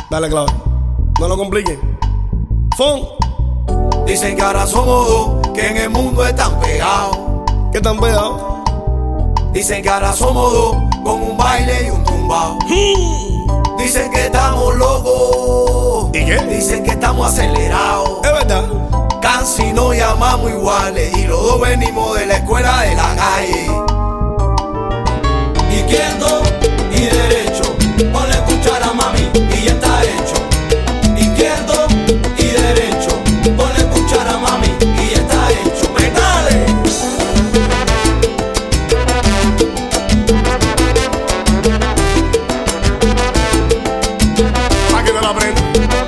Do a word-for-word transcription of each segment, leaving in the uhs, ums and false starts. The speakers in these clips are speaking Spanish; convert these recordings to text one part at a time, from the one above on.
Dale, clave. No lo compliques. Fon. Dicen que ahora somos dos, que en el mundo están pegados. ¿Qué tan pegados? Dicen que ahora somos dos, con un baile y un tumbao. Hmm. Dicen que estamos locos. ¿Y qué? Dicen que estamos acelerados. Es verdad. Casi nos llamamos iguales y los dos venimos de la escuela de la calle. Izquierdo y derecho, ponle cuchara mami y ya está hecho. Izquierdo y derecho, ponle cuchara mami y ya está hecho. ¡Metale! Pa' que te la aprenda.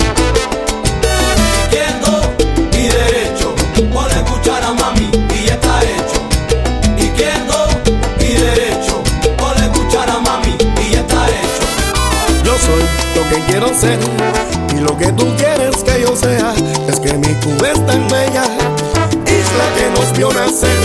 Izquierdo y derecho, ponle cuchara mami y ya está hecho. Izquierdo y derecho, ponle cuchara mami y ya está hecho. Yo soy lo que quiero ser y lo que tú quieres que yo sea. Es que mi Cuba es tan bella, isla que nos vio nacer.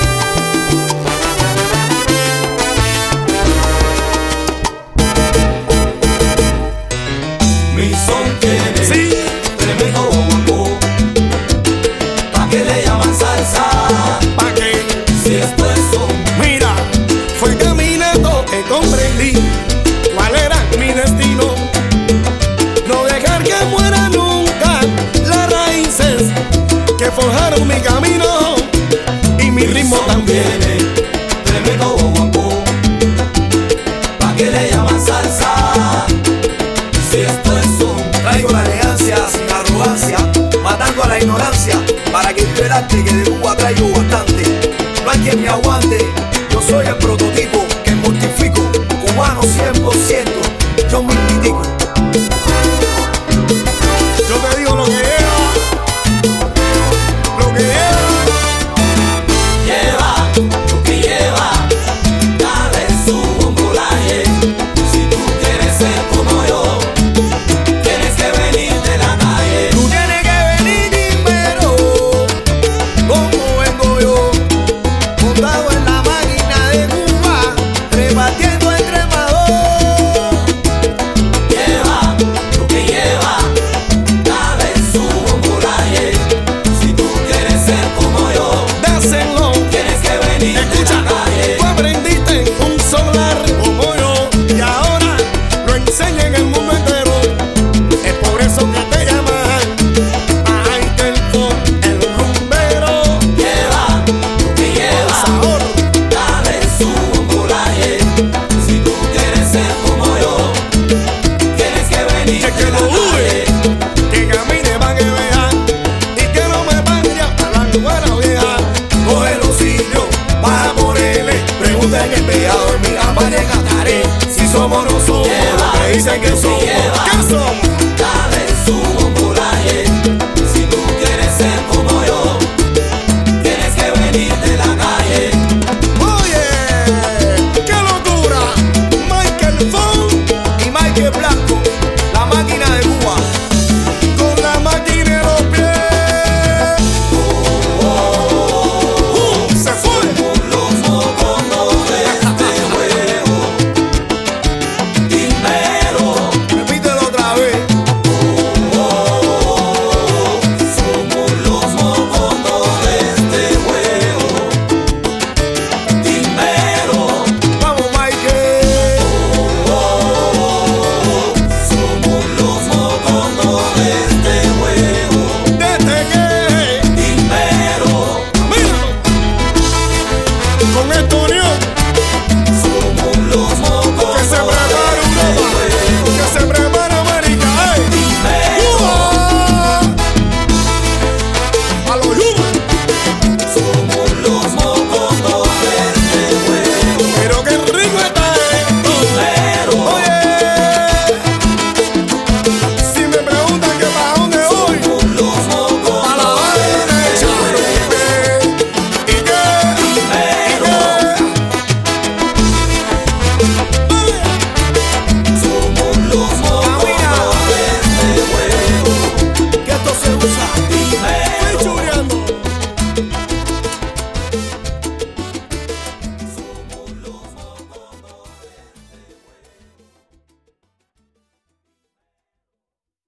Mi son tiene Sí. tremendo guapo. ¿Pa' qué le llaman salsa? ¿Pa' qué? Si esto es son. Mira, fue caminando que comprendí cuál era mi destino. No dejar que muera nunca las raíces que forjaron mi camino y mi ritmo también. Tiene tremendo guapo. ¿Pa' qué le llaman salsa? Si esto es son. Traigo la elegancia sin arrogancia, matando a la ignorancia, para que tú el arte que de Cuba traigo bastante. No hay quien me aguante, yo soy el prototipo que mortifico, cubano cien por ciento, yo me critico. Yo te digo lo que lleva, lo que lleva. Lleva lo que lleva, dale su bombolaje. Si tú quieres ser como yo, tienes que venir de la calle. Tú tienes que venir primero, como vengo yo, montado en la máquina de Cuba, repartiendo entre mados. Lleva lo que lleva, dale su bombolaje. Si tú quieres ser como yo, Dáselo. tienes que venir de Escucha, la calle. tú aprendiste un solar como yo y ahora lo enseña en el mundo entero. Es por eso que te llaman Michael el rumbero. Lleva lo que lleva, Sabor. dale su bombolaje. Si tú quieres ser como yo, tienes que venir Es de que la lo dude, calle. que camine pa' que vea y que no me vaya a la buena vieja. Coge los sitios, baja por él. Pregunta en el pegado, mira, vaya en Cataré. Si somos nosotros, lo que dicen que somos.